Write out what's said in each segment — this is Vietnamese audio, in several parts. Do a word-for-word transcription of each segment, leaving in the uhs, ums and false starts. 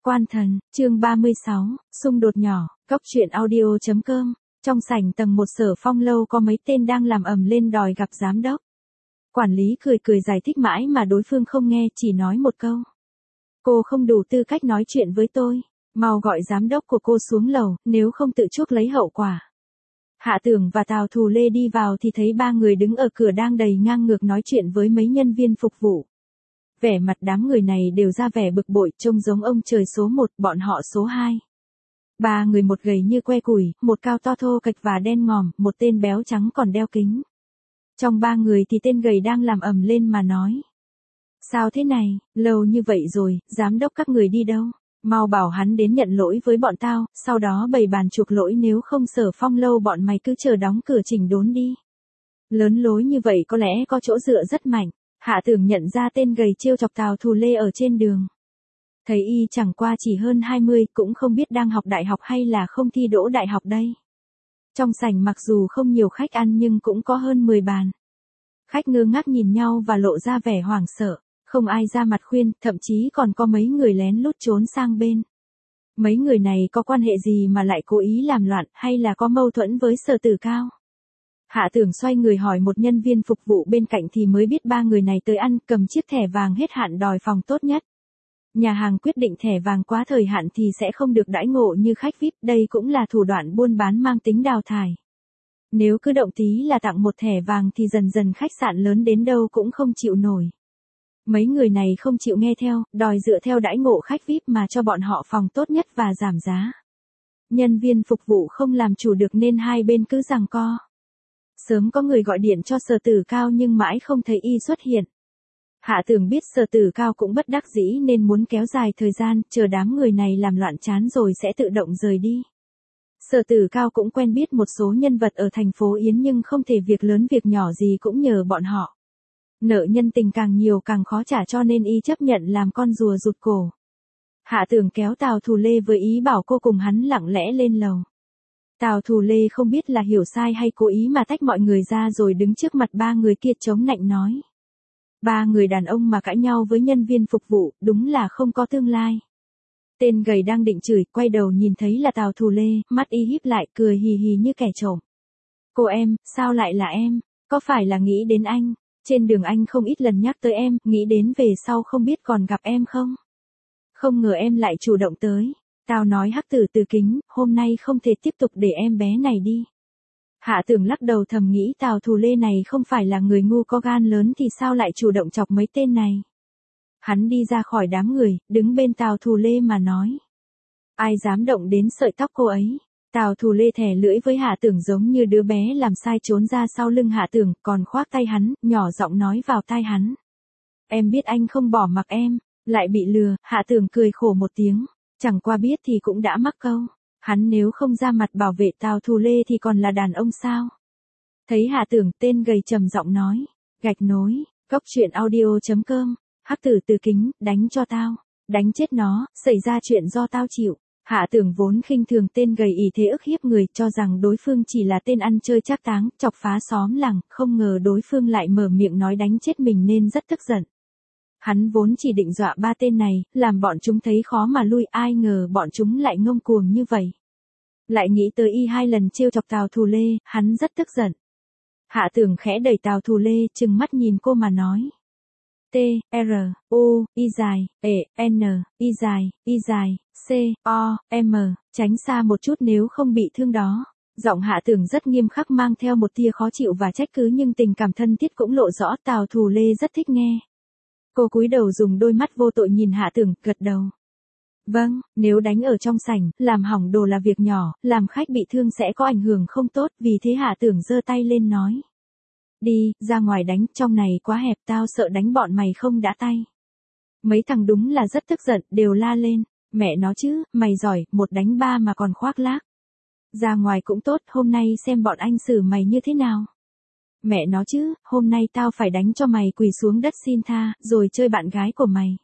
Quan thần, chương ba mươi sáu, xung đột nhỏ, Cóc truyện audio chấm com. Trong sảnh tầng một Sở Phong lâu có mấy tên đang làm ầm lên đòi gặp giám đốc. Quản lý cười cười giải thích mãi mà đối phương không nghe, chỉ nói một câu. Cô không đủ tư cách nói chuyện với tôi, mau gọi giám đốc của cô xuống lầu, nếu không tự chuốc lấy hậu quả. Hạ Tưởng và Tào Thù Lê đi vào thì thấy ba người đứng ở cửa đang đầy ngang ngược nói chuyện với mấy nhân viên phục vụ. Vẻ mặt đám người này đều ra vẻ bực bội, trông giống ông trời số một, bọn họ số hai. Ba người, một gầy như que củi, một cao to thô kệch và đen ngòm, một tên béo trắng còn đeo kính. Trong ba người thì tên gầy đang làm ầm lên mà nói. Sao thế này, lâu như vậy rồi, giám đốc các người đi đâu? Mau bảo hắn đến nhận lỗi với bọn tao, sau đó bày bàn chuộc lỗi, nếu không Sở Phong lâu bọn mày cứ chờ đóng cửa chỉnh đốn đi. Lớn lối như vậy có lẽ có chỗ dựa rất mạnh. Hạ Tưởng nhận ra tên gầy trêu chọc Tào Thù Lê ở trên đường. Thấy y chẳng qua chỉ hơn hai mươi, cũng không biết đang học đại học hay là không thi đỗ đại học đây. Trong sảnh mặc dù không nhiều khách ăn nhưng cũng có hơn mười bàn. Khách ngơ ngác nhìn nhau và lộ ra vẻ hoảng sợ, không ai ra mặt khuyên, thậm chí còn có mấy người lén lút trốn sang bên. Mấy người này có quan hệ gì mà lại cố ý làm loạn, hay là có mâu thuẫn với Sở Tử Cao? Hạ Tưởng xoay người hỏi một nhân viên phục vụ bên cạnh thì mới biết ba người này tới ăn, cầm chiếc thẻ vàng hết hạn đòi phòng tốt nhất. Nhà hàng quyết định thẻ vàng quá thời hạn thì sẽ không được đãi ngộ như khách vi ai pi, đây cũng là thủ đoạn buôn bán mang tính đào thải. Nếu cứ động tí là tặng một thẻ vàng thì dần dần khách sạn lớn đến đâu cũng không chịu nổi. Mấy người này không chịu nghe theo, đòi dựa theo đãi ngộ khách vi ai pi mà cho bọn họ phòng tốt nhất và giảm giá. Nhân viên phục vụ không làm chủ được nên hai bên cứ giằng co. Sớm có người gọi điện cho Sở Tử Cao nhưng mãi không thấy y xuất hiện. Hạ Tưởng biết Sở Tử Cao cũng bất đắc dĩ nên muốn kéo dài thời gian, chờ đám người này làm loạn chán rồi sẽ tự động rời đi. Sở Tử Cao cũng quen biết một số nhân vật ở thành phố Yến nhưng không thể việc lớn việc nhỏ gì cũng nhờ bọn họ. Nợ nhân tình càng nhiều càng khó trả cho nên y chấp nhận làm con rùa rụt cổ. Hạ Tưởng kéo Tào Thù Lê với ý bảo cô cùng hắn lặng lẽ lên lầu. Tào Thù Lê không biết là hiểu sai hay cố ý mà tách mọi người ra rồi đứng trước mặt ba người kia chống nạnh nói. Ba người đàn ông mà cãi nhau với nhân viên phục vụ, đúng là không có tương lai. Tên gầy đang định chửi, quay đầu nhìn thấy là Tào Thù Lê, mắt y híp lại, cười hì hì như kẻ trộm. Cô em, sao lại là em? Có phải là nghĩ đến anh? Trên đường anh không ít lần nhắc tới em, nghĩ đến về sau không biết còn gặp em không? Không ngờ em lại chủ động tới. Tao nói Hắc Tử Từ Kính, hôm nay không thể tiếp tục để em bé này đi. Hạ Tưởng lắc đầu thầm nghĩ Tào Thù Lê này không phải là người ngu có gan lớn thì sao lại chủ động chọc mấy tên này. Hắn đi ra khỏi đám người, đứng bên Tào Thù Lê mà nói. Ai dám động đến sợi tóc cô ấy. Tào Thù Lê thè lưỡi với Hạ Tưởng giống như đứa bé làm sai trốn ra sau lưng Hạ Tưởng, còn khoác tay hắn, nhỏ giọng nói vào tai hắn. Em biết anh không bỏ mặc em, lại bị lừa. Hạ Tưởng cười khổ một tiếng. Chẳng qua biết thì cũng đã mắc câu. Hắn nếu không ra mặt bảo vệ Tào Thù Lê thì còn là đàn ông sao? Thấy Hạ Tưởng, tên gầy trầm giọng nói. Gạch nối, Cóc truyện audio chấm com. Hắc Tử Từ Kính, đánh cho tao. Đánh chết nó, xảy ra chuyện do tao chịu. Hạ Tưởng vốn khinh thường tên gầy ỷ thế ức hiếp người, cho rằng đối phương chỉ là tên ăn chơi trác táng, chọc phá xóm làng, không ngờ đối phương lại mở miệng nói đánh chết mình nên rất tức giận. Hắn vốn chỉ định dọa ba tên này, làm bọn chúng thấy khó mà lui, ai ngờ bọn chúng lại ngông cuồng như vậy. Lại nghĩ tới y hai lần trêu chọc Tào Thù Lê, hắn rất tức giận. Hạ Tưởng khẽ đẩy Tào Thù Lê, trừng mắt nhìn cô mà nói. T, R, U, Y dài, E, N, Y dài, Y dài, C, O, M, tránh xa một chút nếu không bị thương đó. Giọng Hạ Tưởng rất nghiêm khắc mang theo một tia khó chịu và trách cứ nhưng tình cảm thân thiết cũng lộ rõ. Tào Thù Lê rất thích nghe. Cô cúi đầu dùng đôi mắt vô tội nhìn Hạ Tưởng, gật đầu. Vâng, nếu đánh ở trong sảnh, làm hỏng đồ là việc nhỏ, làm khách bị thương sẽ có ảnh hưởng không tốt, vì thế Hạ Tưởng giơ tay lên nói. Đi, ra ngoài đánh, trong này quá hẹp, tao sợ đánh bọn mày không đã tay. Mấy thằng đúng là rất tức giận, đều la lên. Mẹ nó chứ, mày giỏi, một đánh ba mà còn khoác lác. Ra ngoài cũng tốt, hôm nay xem bọn anh xử mày như thế nào. Mẹ nó chứ, hôm nay tao phải đánh cho mày quỳ xuống đất xin tha, rồi chơi bạn gái của mày.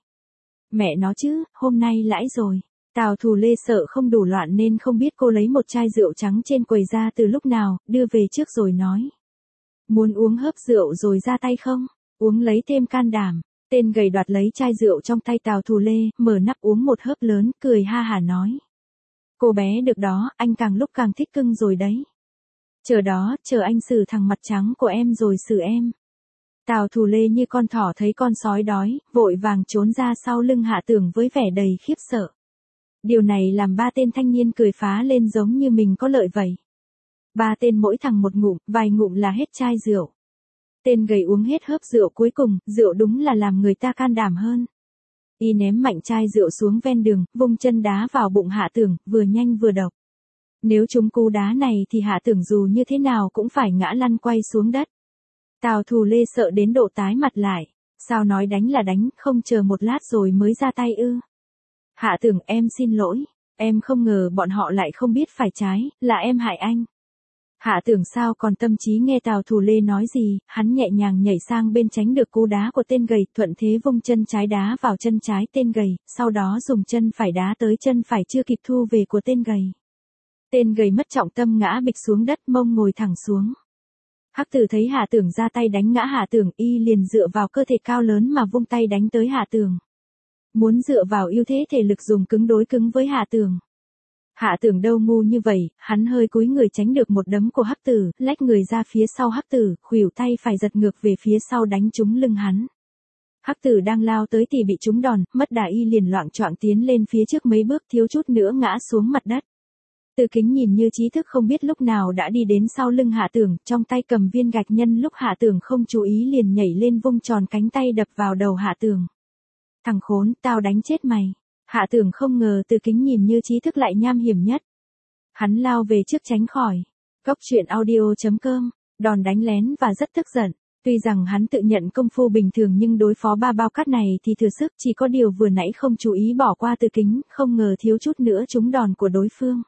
Mẹ nó chứ, hôm nay lãi rồi. Tào Thù Lê sợ không đủ loạn nên không biết cô lấy một chai rượu trắng trên quầy ra từ lúc nào, đưa về trước rồi nói. Muốn uống hớp rượu rồi ra tay không? Uống lấy thêm can đảm. Tên gầy đoạt lấy chai rượu trong tay Tào Thù Lê, mở nắp uống một hớp lớn, cười ha hả nói. Cô bé được đó, anh càng lúc càng thích cưng rồi đấy. Chờ đó, chờ anh xử thằng mặt trắng của em rồi xử em. Tào Thù Lê như con thỏ thấy con sói đói, vội vàng trốn ra sau lưng Hạ Tưởng với vẻ đầy khiếp sợ. Điều này làm ba tên thanh niên cười phá lên giống như mình có lợi vậy. Ba tên mỗi thằng một ngụm, vài ngụm là hết chai rượu. Tên gầy uống hết hớp rượu cuối cùng, rượu đúng là làm người ta can đảm hơn. Y ném mạnh chai rượu xuống ven đường, vung chân đá vào bụng Hạ Tưởng, vừa nhanh vừa độc. Nếu trúng cú đá này thì Hạ Tưởng dù như thế nào cũng phải ngã lăn quay xuống đất. Tào Thù Lê sợ đến độ tái mặt lại. Sao nói đánh là đánh, không chờ một lát rồi mới ra tay ư? Hạ Tưởng, em xin lỗi. Em không ngờ bọn họ lại không biết phải trái, là em hại anh. Hạ Tưởng sao còn tâm trí nghe Tào Thù Lê nói gì, hắn nhẹ nhàng nhảy sang bên tránh được cú đá của tên gầy, thuận thế vung chân trái đá vào chân trái tên gầy, sau đó dùng chân phải đá tới chân phải chưa kịp thu về của tên gầy. Tên gầy mất trọng tâm ngã bịch xuống đất, mông ngồi thẳng xuống. Hắc Tử thấy Hạ Tưởng ra tay đánh ngã Hạ Tưởng, y liền dựa vào cơ thể cao lớn mà vung tay đánh tới Hạ Tưởng. Muốn dựa vào ưu thế thể lực dùng cứng đối cứng với Hạ Tưởng. Hạ Tưởng đâu ngu như vậy, hắn hơi cúi người tránh được một đấm của Hắc Tử, lách người ra phía sau Hắc Tử, khuỷu tay phải giật ngược về phía sau đánh trúng lưng hắn. Hắc Tử đang lao tới thì bị trúng đòn, mất đà y liền loạng choạng tiến lên phía trước mấy bước, thiếu chút nữa ngã xuống mặt đất. Từ Kính nhìn như trí thức không biết lúc nào đã đi đến sau lưng Hạ Tưởng, trong tay cầm viên gạch, nhân lúc Hạ Tưởng không chú ý liền nhảy lên vung tròn cánh tay đập vào đầu Hạ Tưởng. Thằng khốn, tao đánh chết mày. Hạ Tưởng không ngờ Từ Kính nhìn như trí thức lại nham hiểm nhất. Hắn lao về trước tránh khỏi. Góc truyện audio chấm com, đòn đánh lén và rất tức giận. Tuy rằng hắn tự nhận công phu bình thường nhưng đối phó ba bao cát này thì thừa sức, chỉ có điều vừa nãy không chú ý bỏ qua Từ Kính, không ngờ thiếu chút nữa trúng đòn của đối phương.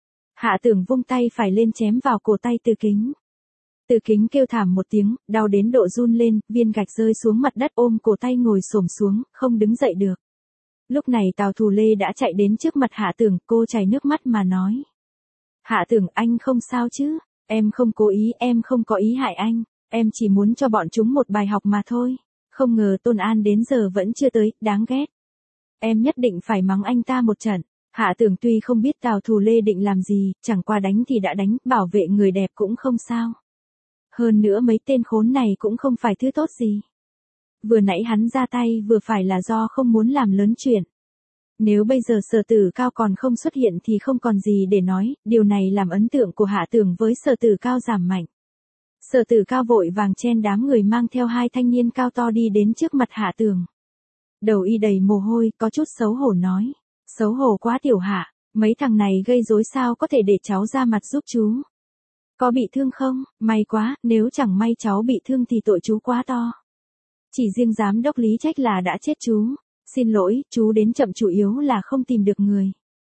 Hạ Tưởng vung tay phải lên chém vào cổ tay Từ Kính. Từ Kính kêu thảm một tiếng, đau đến độ run lên, viên gạch rơi xuống mặt đất, ôm cổ tay ngồi xổm xuống, không đứng dậy được. Lúc này Tào Thù Lê đã chạy đến trước mặt Hạ Tưởng, cô chảy nước mắt mà nói. Hạ Tưởng, anh không sao chứ? Em không cố ý, em không có ý hại anh, em chỉ muốn cho bọn chúng một bài học mà thôi. Không ngờ Tôn An đến giờ vẫn chưa tới, đáng ghét. Em nhất định phải mắng anh ta một trận. Hạ Tưởng tuy không biết Tào Thù Lê định làm gì, chẳng qua đánh thì đã đánh, bảo vệ người đẹp cũng không sao. Hơn nữa mấy tên khốn này cũng không phải thứ tốt gì. Vừa nãy hắn ra tay vừa phải là do không muốn làm lớn chuyện. Nếu bây giờ Sở Tử Cao còn không xuất hiện thì không còn gì để nói, điều này làm ấn tượng của Hạ Tưởng với Sở Tử Cao giảm mạnh. Sở Tử Cao vội vàng chen đám người mang theo hai thanh niên cao to đi đến trước mặt Hạ Tưởng. Đầu y đầy mồ hôi, có chút xấu hổ nói. Xấu hổ quá tiểu Hạ, mấy thằng này gây rối sao có thể để cháu ra mặt giúp chú. Có bị thương không? May quá, nếu chẳng may cháu bị thương thì tội chú quá to. Chỉ riêng giám đốc Lý Trách là đã chết chú. Xin lỗi, chú đến chậm chủ yếu là không tìm được người.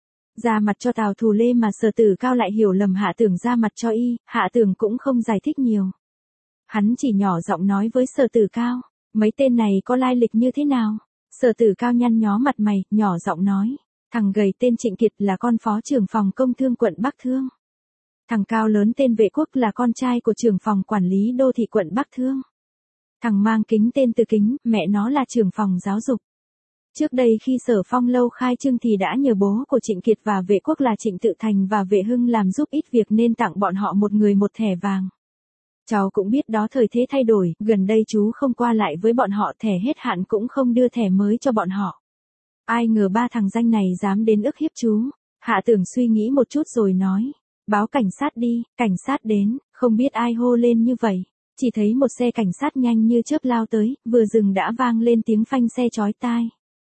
Ra mặt cho Tào Thù Lê mà Sở Tử Cao lại hiểu lầm Hạ Tưởng ra mặt cho y, Hạ Tưởng cũng không giải thích nhiều. Hắn chỉ nhỏ giọng nói với Sở Tử Cao, mấy tên này có lai lịch như thế nào? Sở Tử Cao nhăn nhó mặt mày, nhỏ giọng nói, thằng gầy tên Trịnh Kiệt là con phó trưởng phòng công thương quận Bắc Thương. Thằng cao lớn tên Vệ Quốc là con trai của trưởng phòng quản lý đô thị quận Bắc Thương. Thằng mang kính tên Từ Kính, mẹ nó là trưởng phòng giáo dục. Trước đây khi Sở Phong lâu khai trương thì đã nhờ bố của Trịnh Kiệt và Vệ Quốc là Trịnh Tự Thành và Vệ Hưng làm giúp ít việc nên tặng bọn họ một người một thẻ vàng. Cháu cũng biết đó, thời thế thay đổi, gần đây chú không qua lại với bọn họ, thẻ hết hạn cũng không đưa thẻ mới cho bọn họ. Ai ngờ ba thằng danh này dám đến ức hiếp chú. Hạ Tưởng suy nghĩ một chút rồi nói, báo cảnh sát đi. Cảnh sát đến, không biết ai hô lên như vậy. Chỉ thấy một xe cảnh sát nhanh như chớp lao tới, vừa dừng đã vang lên tiếng phanh xe chói tai.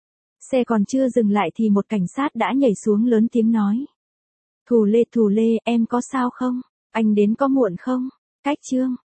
Xe còn chưa dừng lại thì một cảnh sát đã nhảy xuống lớn tiếng nói. Thù Lê, Thù Lê, em có sao không? Anh đến có muộn không? Cách Trương,